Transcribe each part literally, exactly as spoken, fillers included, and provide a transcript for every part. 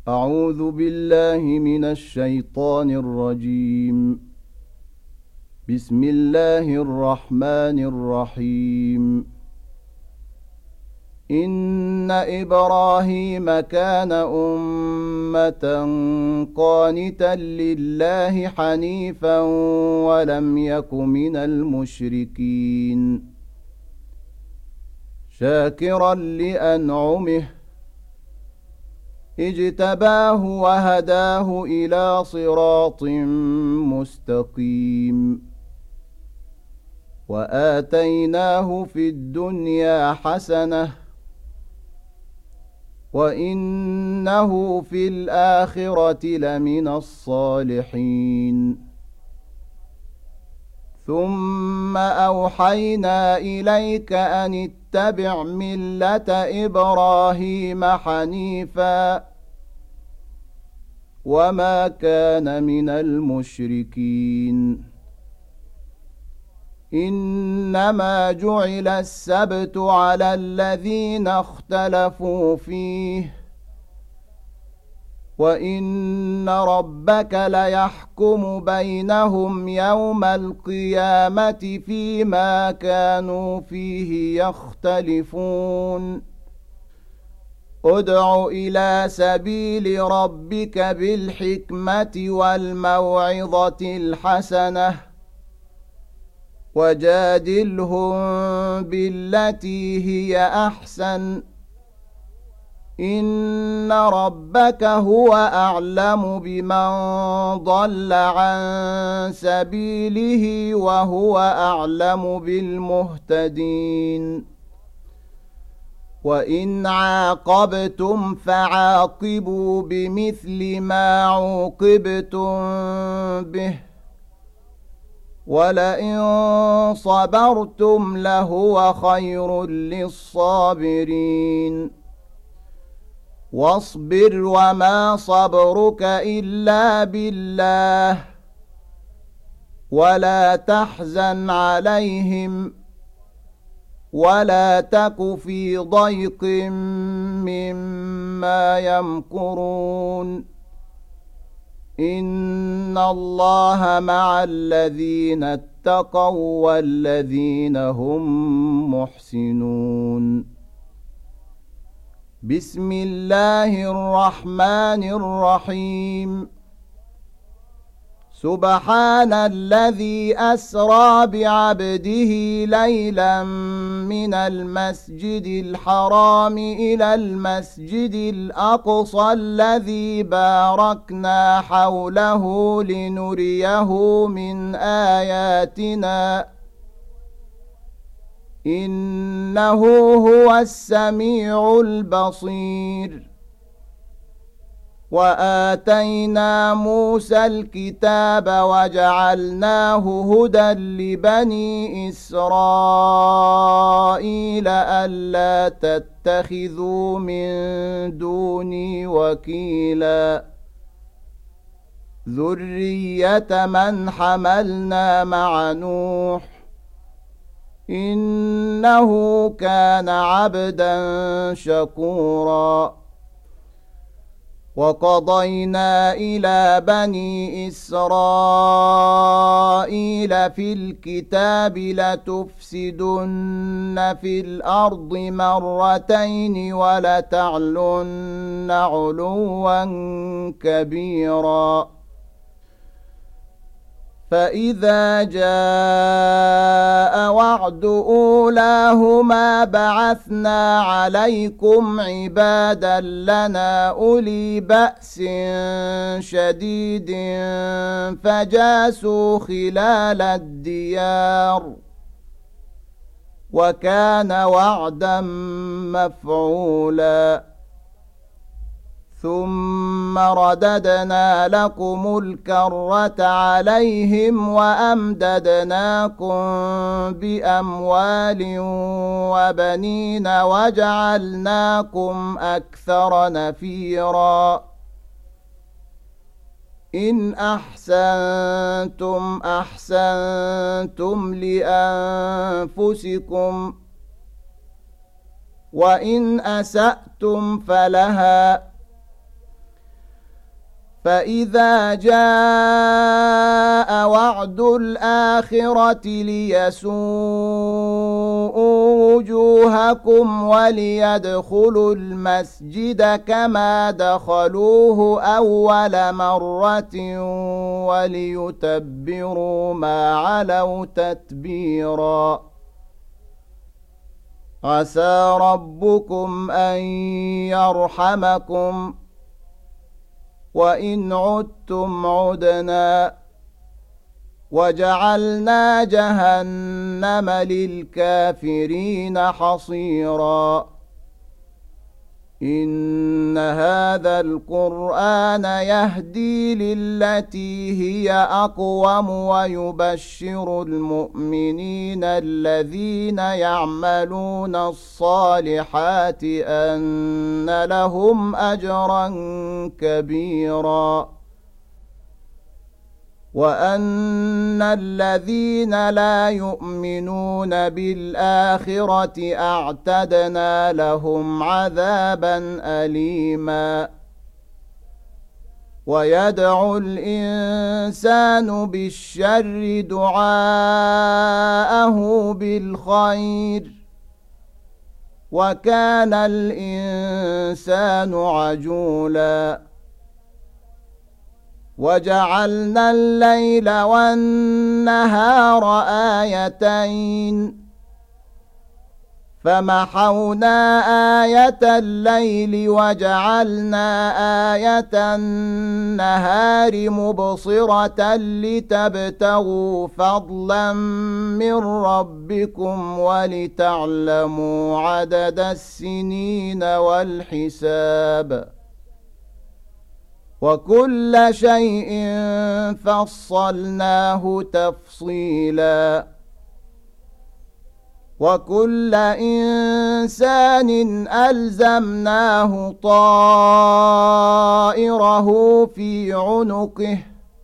أعوذ بالله من الشيطان الرجيم. بسم الله الرحمن الرحيم. إن إبراهيم كان أمة قانتا لله حنيفا ولم يك من المشركين شاكرا لأنعمه اجتباه وهداه إلى صراط مستقيم وآتيناه في الدنيا حسنة وإنه في الآخرة لمن الصالحين ثم أوحينا إليك أن اتبع ملة إبراهيم حنيفا وما كان من المشركين إنما جعل السبت على الذين اختلفوا فيه وإن ربك ليحكم بينهم يوم القيامة فيما كانوا فيه يختلفون ادع إلى سبيل ربك بالحكمة والموعظة الحسنة وجادلهم بالتي هي أحسن إن ربك هو أعلم بمن ضل عن سبيله وهو أعلم بالمهتدين وإن عاقبتم فعاقبوا بمثل ما عوقبتم به ولئن صبرتم لهو خير للصابرين واصبر وما صبرك إلا بالله ولا تحزن عليهم ولا تك في ضيق مما يمكرون إن الله مع الذين اتقوا والذين هم محسنون بسم الله الرحمن الرحيم سبحان الذي أسرى بعبده ليلا من المسجد الحرام إلى المسجد الأقصى الذي باركنا حوله لنريه من آياتنا إنه هو السميع البصير وآتينا موسى الكتاب وجعلناه هدى لبني إسرائيل ألا تتخذوا من دوني وكيلا ذرية من حملنا مع نوح إنه كان عبدا شكورا وقضينا إلى بني إسرائيل في الكتاب لتفسدن في الأرض مرتين ولتعلن علوا كبيرا فإذا جاء وعد أولاهما بعثنا عليكم عبادا لنا أولي بأس شديد فجاسوا خلال الديار وكان وعدا مفعولا ثم رددنا لكم الكرة عليهم وأمددناكم بأموال وبنين وجعلناكم أكثر نفيرا إن أحسنتم أحسنتم لأنفسكم وإن أسأتم فلها فإذا جاء وعد الآخرة ليسوءوا وجوهكم وليدخلوا المسجد كما دخلوه أول مرة وليتبروا ما علوا تتبيرا عسى ربكم أن يرحمكم وإن عدتم عدنا وجعلنا جهنم للكافرين حصيرا إن هذا القرآن يهدي للتي هي أقوم ويبشر المؤمنين الذين يعملون الصالحات أن لهم أجرا كبيرا وأن الذين لا يؤمنون بالآخرة أعتدنا لهم عذابا أليما ويدعو الإنسان بالشر دعاءه بالخير وكان الإنسان عجولا وجعلنا الليل والنهار آيتين فمحونا آية الليل وجعلنا آية النهار مبصرة لتبتغوا فضلا من ربكم ولتعلموا عدد السنين والحساب وكل شيء فصلناه تفصيلا وكل إنسان ألزمناه طائره في عنقه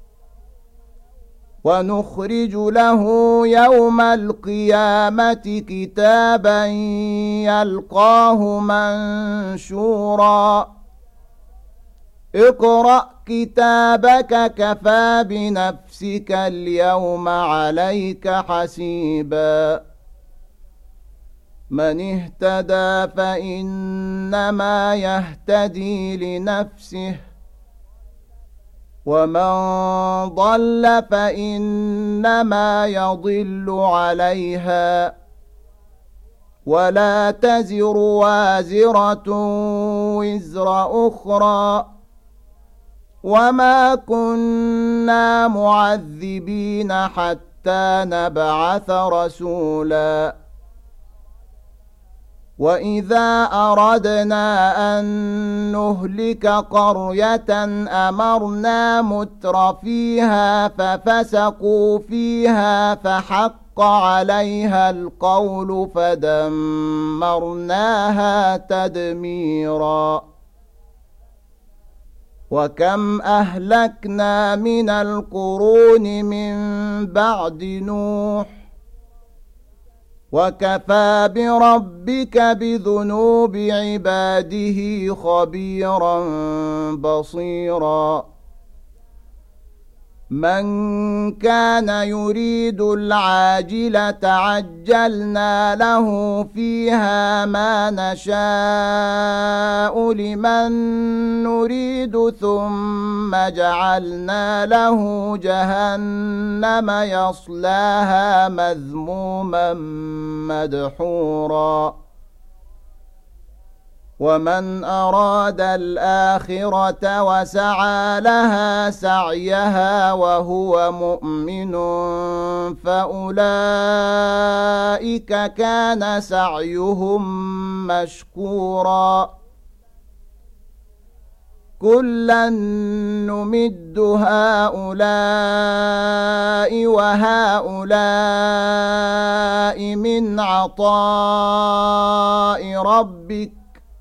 ونخرج له يوم القيامة كتابا يلقاه منشورا اقرأ كتابك كفى بنفسك اليوم عليك حسيبا من اهتدى فإنما يهتدي لنفسه ومن ضل فإنما يضل عليها ولا تزر وازرة وزر أخرى وما كنا معذبين حتى نبعث رسولا وإذا أردنا أن نهلك قرية أمرنا متر فيها ففسقوا فيها فحق عليها القول فدمرناها تدميرا وكم أهلكنا من القرون من بعد نوح وكفى بربك بذنوب عباده خبيرا بصيرا من كان يريد العاجلة عجلنا له فيها ما نشاء لمن نريد ثم جعلنا له جهنم يصلاها مذموما مدحورا ومن أراد الآخرة وسعى لها سعيها وهو مؤمن فأولئك كان سعيهم مشكورا كلا نمد هؤلاء وهؤلاء من عطاء ربك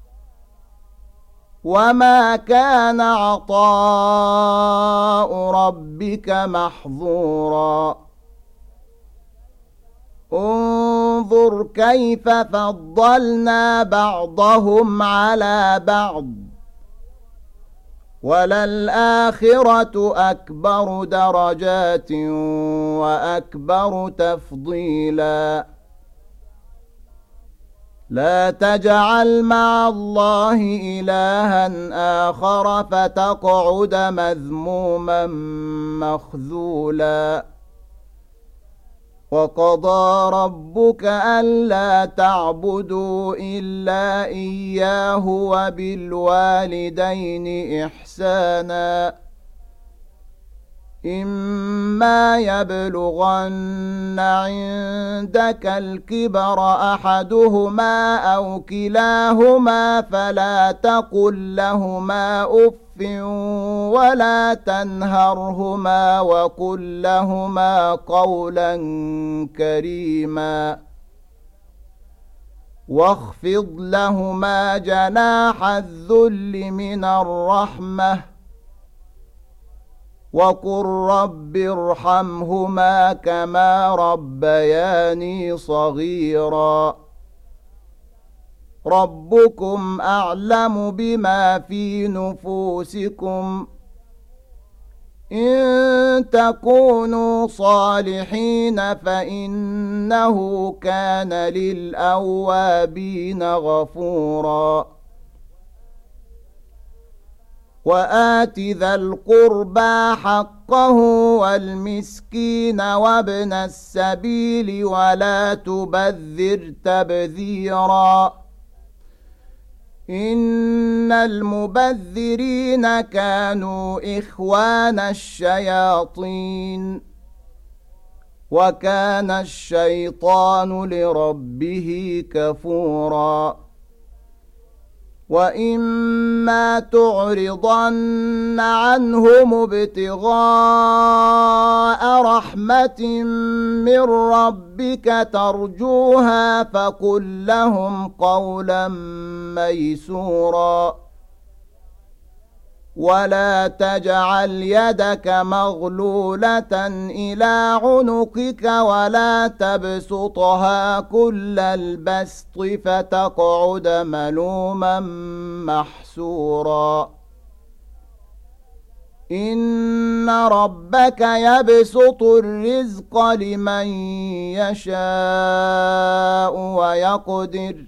وما كان عطاء ربك محظورا انظر كيف فضلنا بعضهم على بعض وللآخرة أكبر درجات وأكبر تفضيلا لا تجعل مع الله إلها آخر فتقعد مذموما مخذولا وقضى ربك ألا تعبدوا إلا إياه وبالوالدين إحسانا إما يبلغن عندك الكبر أحدهما أو كلاهما فلا تقل لهما أف ولا تنهرهما وقل لهما قولا كريما واخفض لهما جناح الذل من الرحمة وقل رب ارحمهما كما ربياني صغيرا ربكم أعلم بما في نفوسكم إن تكونوا صالحين فإنه كان للأوابين غفورا وآت ذا القربى حقه والمسكين وابن السبيل ولا تبذر تبذيرا إن المبذرين كانوا إخوان الشياطين وكان الشيطان لربه كفورا وإما تعرضن عنهم ابتغاء رحمة من ربك ترجوها فقل لهم قولا ميسورا ولا تجعل يدك مغلولة إلى عنقك ولا تبسطها كل البسط فتقعد ملوما محسورا إن ربك يبسط الرزق لمن يشاء ويقدر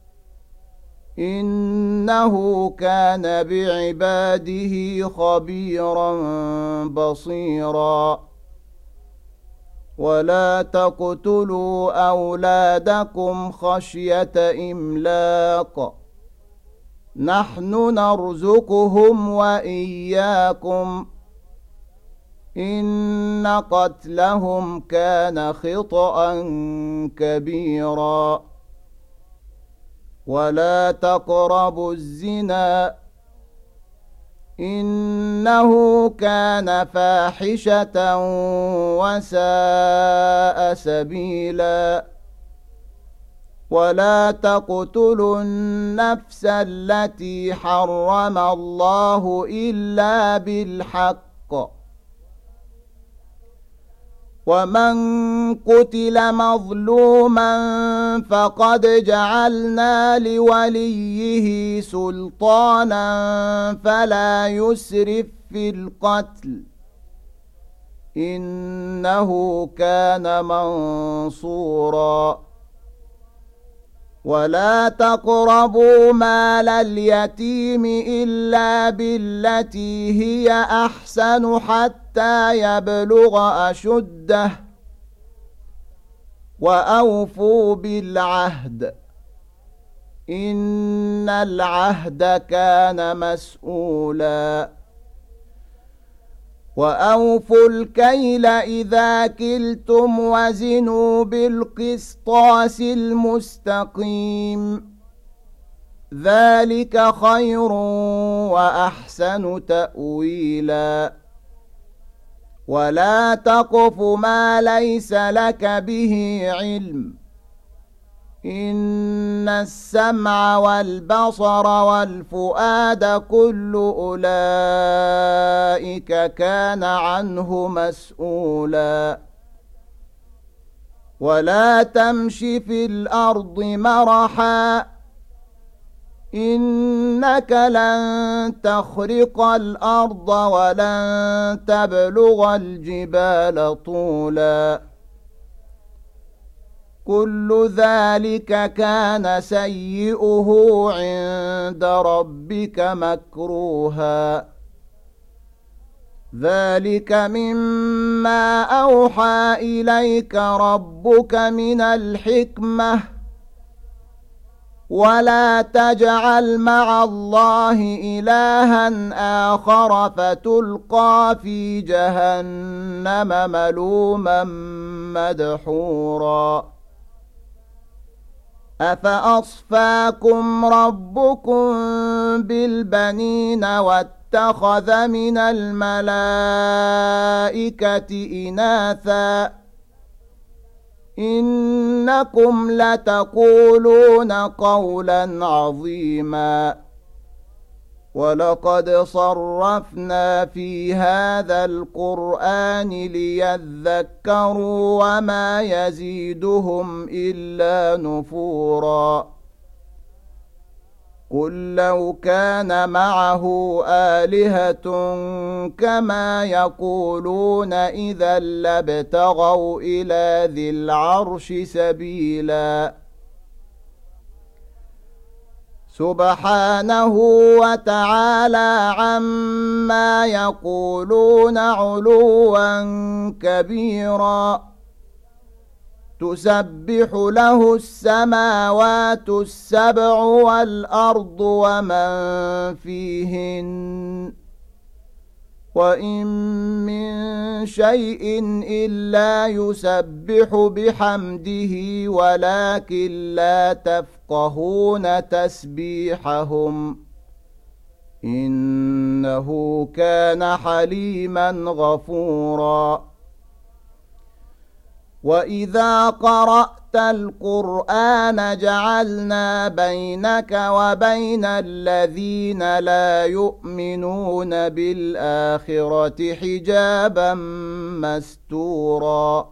إنه كان بعباده خبيرا بصيرا ولا تقتلوا أولادكم خشية إملاق نحن نرزقهم وإياكم إن قتلهم كان خطأ كبيرا ولا تقربوا الزنا إنه كان فاحشة وساء سبيلا ولا تقتلوا النفس التي حرم الله إلا بالحق ومن قتل مظلوما فقد جعلنا لوليه سلطانا فلا يسرف في القتل إنه كان منصورا ولا تقربوا مال اليتيم إلا بالتي هي أحسن حتى يبلغ أشده وأوفوا بالعهد إن العهد كان مسؤولا وأوفوا الكيل إذا كلتم وزنوا بالقسطاس المستقيم ذلك خير وأحسن تأويلا ولا تقف ما ليس لك به علم إن السمع والبصر والفؤاد كل أولئك كان عنه مسؤولا ولا تمش في الأرض مرحا إنك لن تخرق الأرض ولن تبلغ الجبال طولا كل ذلك كان سيئه عند ربك مكروها ذلك مما أوحى إليك ربك من الحكمة ولا تجعل مع الله إلها آخر فتلقى في جهنم ملوما مدحورا أفأصفاكم ربكم بالبنين واتخذ من الملائكة إناثا إنكم لتقولون قولا عظيما ولقد صرفنا في هذا القرآن ليذكروا وما يزيدهم إلا نفورا قل لو كان معه آلهة كما يقولون إذا لابتغوا إلى ذي العرش سبيلا سبحانه وتعالى عما يقولون علوا كبيرا تسبح له السماوات السبع والأرض ومن فيهن وإن من شيء إلا يسبح بحمده ولكن لا تفقهون تسبيحهم إنه كان حليما غفورا وإذا قرأت القرآن جعلنا بينك وبين الذين لا يؤمنون بالآخرة حجابا مستورا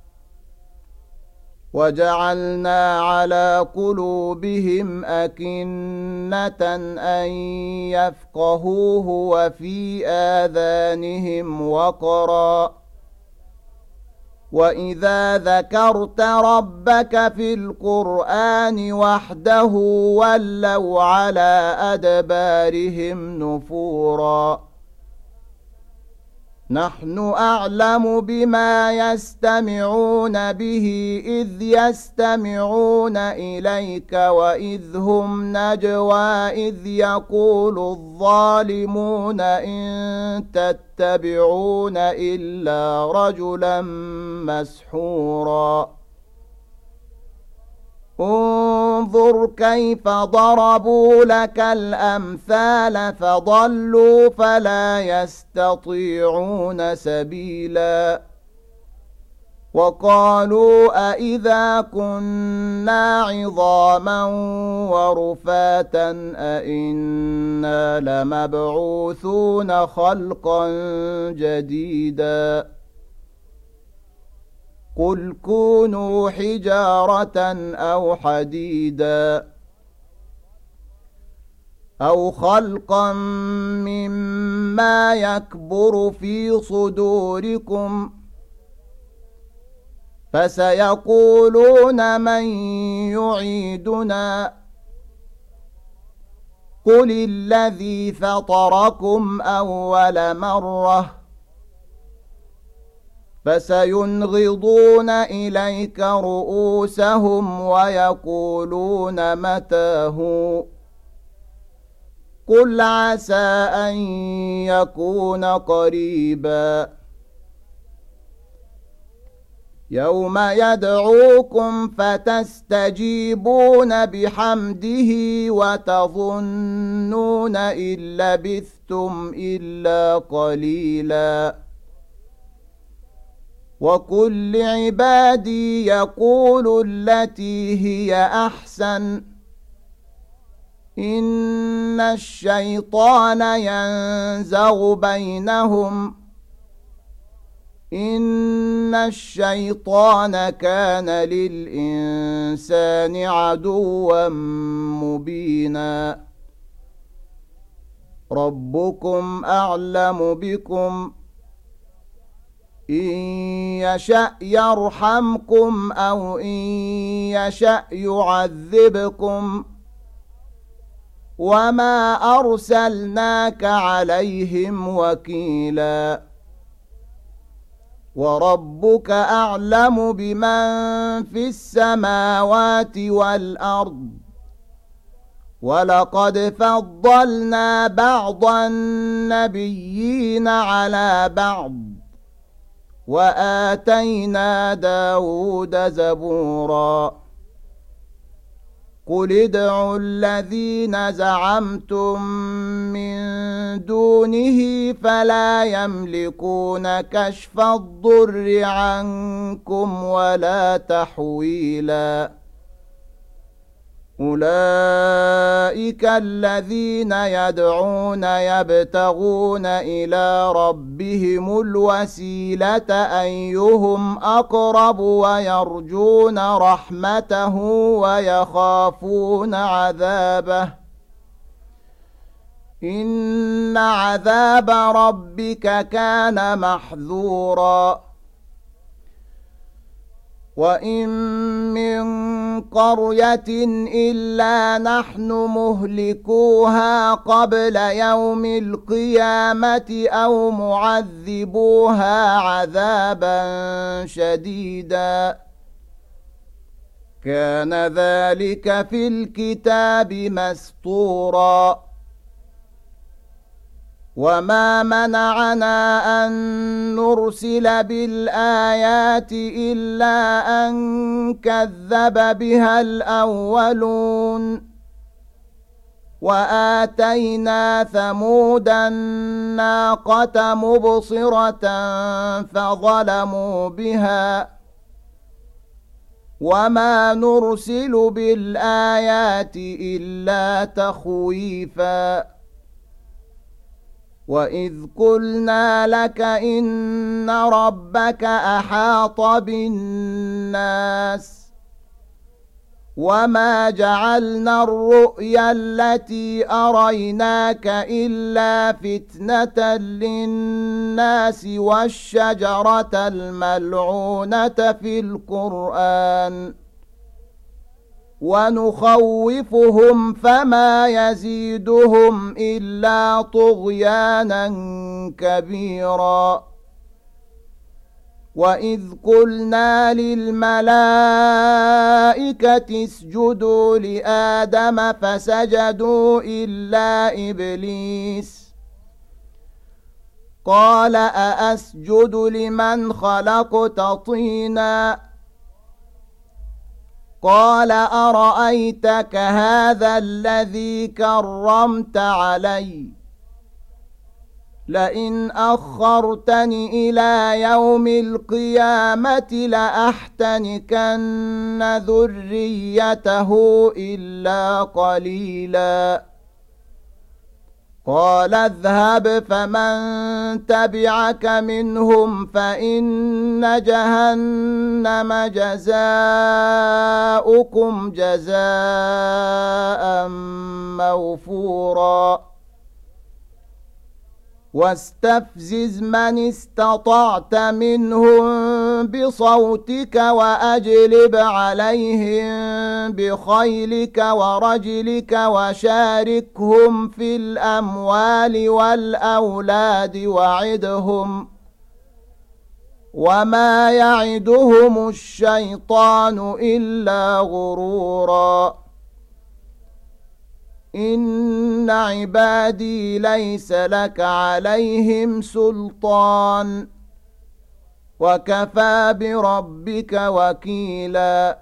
وجعلنا على قلوبهم أكنة أن يفقهوه وفي آذانهم وقرا وإذا ذكرت ربك في القرآن وحده ولوا على أدبارهم نفورا نحن أعلم بما يستمعون به إذ يستمعون إليك وإذ هم نجوى إذ يقول الظالمون إن تتبعون إلا رجلا مسحورا انظر كيف ضربوا لك الأمثال فضلوا فلا يستطيعون سبيلا وقالوا أإذا كنا عظاما ورفاتا أإنا لمبعوثون خلقا جديدا قل كونوا حجارة أو حديدا أو خلقا مما يكبر في صدوركم فسيقولون من يعيدنا قل الذي فطركم أول مرة فسينغضون إليك رؤوسهم ويقولون متى هو قل عسى أن يكون قريبا يوم يدعوكم فتستجيبون بحمده وتظنون إن لبثتم إلا قليلا وقل لعبادي يقولوا التي هي أحسن إن الشيطان ينزغ بينهم إن الشيطان كان للإنسان عدوا مبينا ربكم أعلم بكم إن يشأ يرحمكم أو إن يشأ يعذبكم وما أرسلناك عليهم وكيلا وربك أعلم بمن في السماوات والأرض ولقد فضلنا بعض النبيين على بعض وآتينا داود زبورا قل ادعوا الذين زعمتم من دونه فلا يملكون كشف الضر عنكم ولا تحويلا أولئك الذين يدعون يبتغون إلى ربهم الوسيلة أيهم أقرب ويرجون رحمته ويخافون عذابه إن عذاب ربك كان محذورا وإن من قرية إلا نحن مهلكوها قبل يوم القيامة أو معذبوها عذابا شديدا كان ذلك في الكتاب مسطورا وما منعنا أن نرسل بالآيات إلا أن كذب بها الأولون وآتينا ثمود الناقة مبصرة فظلموا بها وما نرسل بالآيات إلا تخويفا وإذ قلنا لك إن ربك أحاط بالناس وما جعلنا الرؤيا التي أريناك إلا فتنة للناس والشجرة الملعونة في القرآن ونخوفهم فما يزيدهم إلا طغيانا كبيرا وإذ قلنا للملائكة اسجدوا لآدم فسجدوا إلا إبليس قال أأسجد لمن خلقت طينا قال أرأيتك هذا الذي كرمت علي لئن أخرتني إلى يوم القيامة لأحتنكن ذريته إلا قليلا قال اذهب فمن تبعك منهم فإن جهنم جزاؤكم جزاء موفورا واستفزز من استطعت منهم بصوتك وأجلب عليهم بخيلك ورجلك وشاركهم في الأموال والأولاد وعدهم وما يعدهم الشيطان إلا غرورا إن عبادي ليس لك عليهم سلطان وكفى بربك وكيلا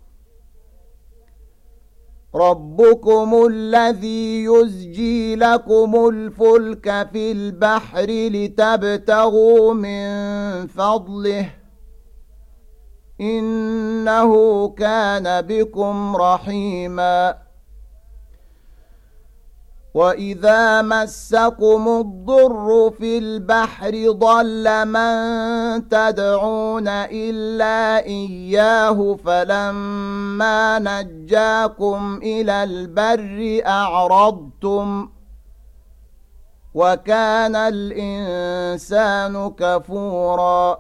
ربكم الذي يزجي لكم الفلك في البحر لتبتغوا من فضله إنه كان بكم رحيما وإذا مسكم الضر في البحر ضل من تدعون إلا إياه فلما نجاكم إلى البر أعرضتم وكان الإنسان كفورا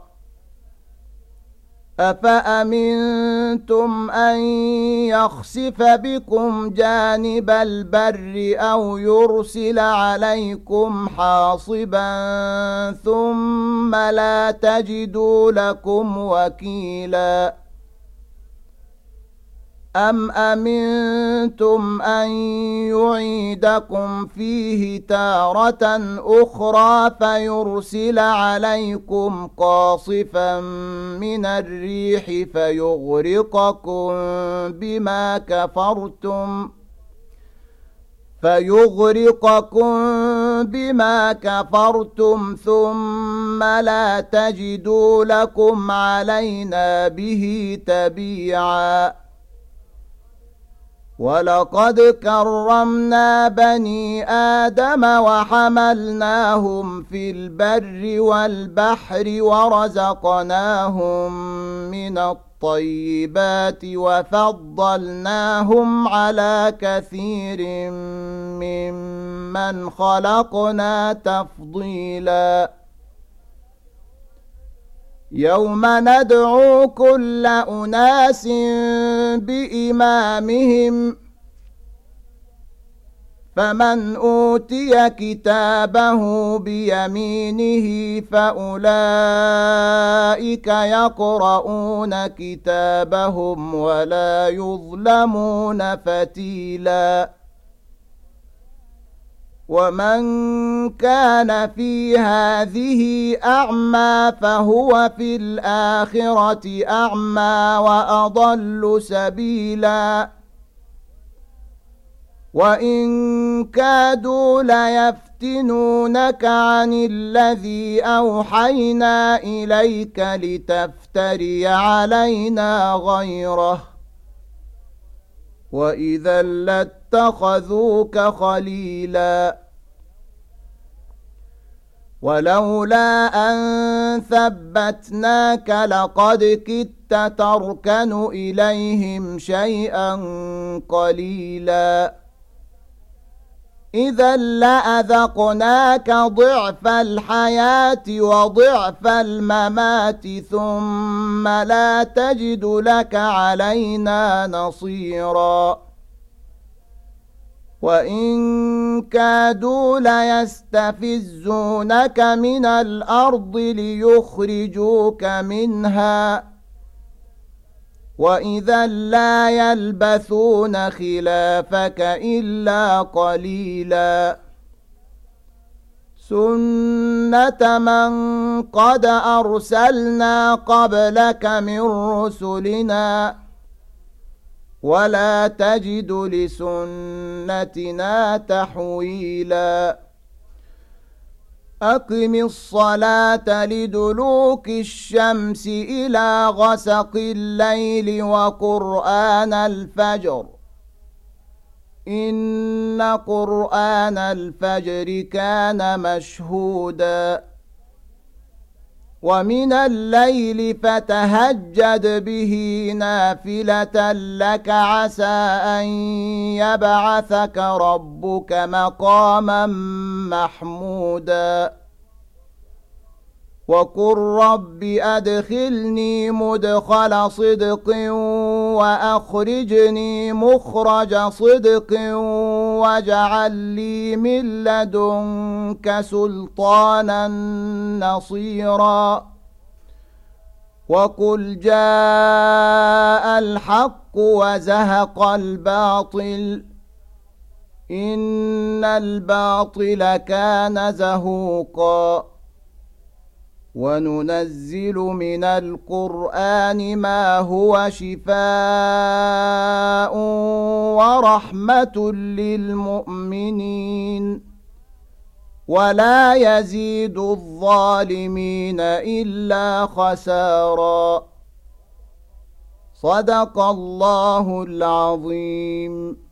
أفأمنتم أن يخسف بكم جانب البر أو يرسل عليكم حاصبا ثم لا تجدوا لكم وكيلا أم أمنتم أن يعيدكم فيه تارة أخرى فيرسل عليكم قاصفا من الريح فيغرقكم بما كفرتم فيغرقكم بما كفرتم ثم لا تجدوا لكم علينا به تبيعا ولقد كرمنا بني آدم وحملناهم في البر والبحر ورزقناهم من الطيبات وفضلناهم على كثير ممن خلقنا تفضيلا يوم ندعو كل أناس بإمامهم فمن أوتي كتابه بيمينه فأولئك يقرؤون كتابهم ولا يظلمون فتيلا ومن كان في هذه أعمى فهو في الآخرة أعمى وأضل سبيلا وإن كادوا ليفتنونك عن الذي أوحينا إليك لتفتري علينا غيره وإذا لاتخذوك خليلا ولولا أن ثبتناك لقد كدت تركن إليهم شيئا قليلا إذا لأذقناك ضعف الحياة وضعف الممات ثم لا تجد لك علينا نصيرا وإن كادوا ليستفزونك من الأرض ليخرجوك منها وإذا لا يلبثون خلافك إلا قليلا سنة من قد أرسلنا قبلك من رسلنا ولا تجد لسنتنا تحويلا أقم الصلاة لدلوك الشمس إلى غسق الليل وقرآن الفجر إن قرآن الفجر كان مشهودا ومن الليل فتهجد به نافلة لك عسى أن يبعثك ربك مقاما محمودا وقل رب أدخلني مدخل صدق وأخرجني مخرج صدق واجعل لي من لدنك سلطانا نصيرا وقل جاء الحق وزهق الباطل إن الباطل كان زهوقا وننزل من القرآن ما هو شفاء ورحمة للمؤمنين ولا يزيد الظالمين إلا خسارا صدق الله العظيم.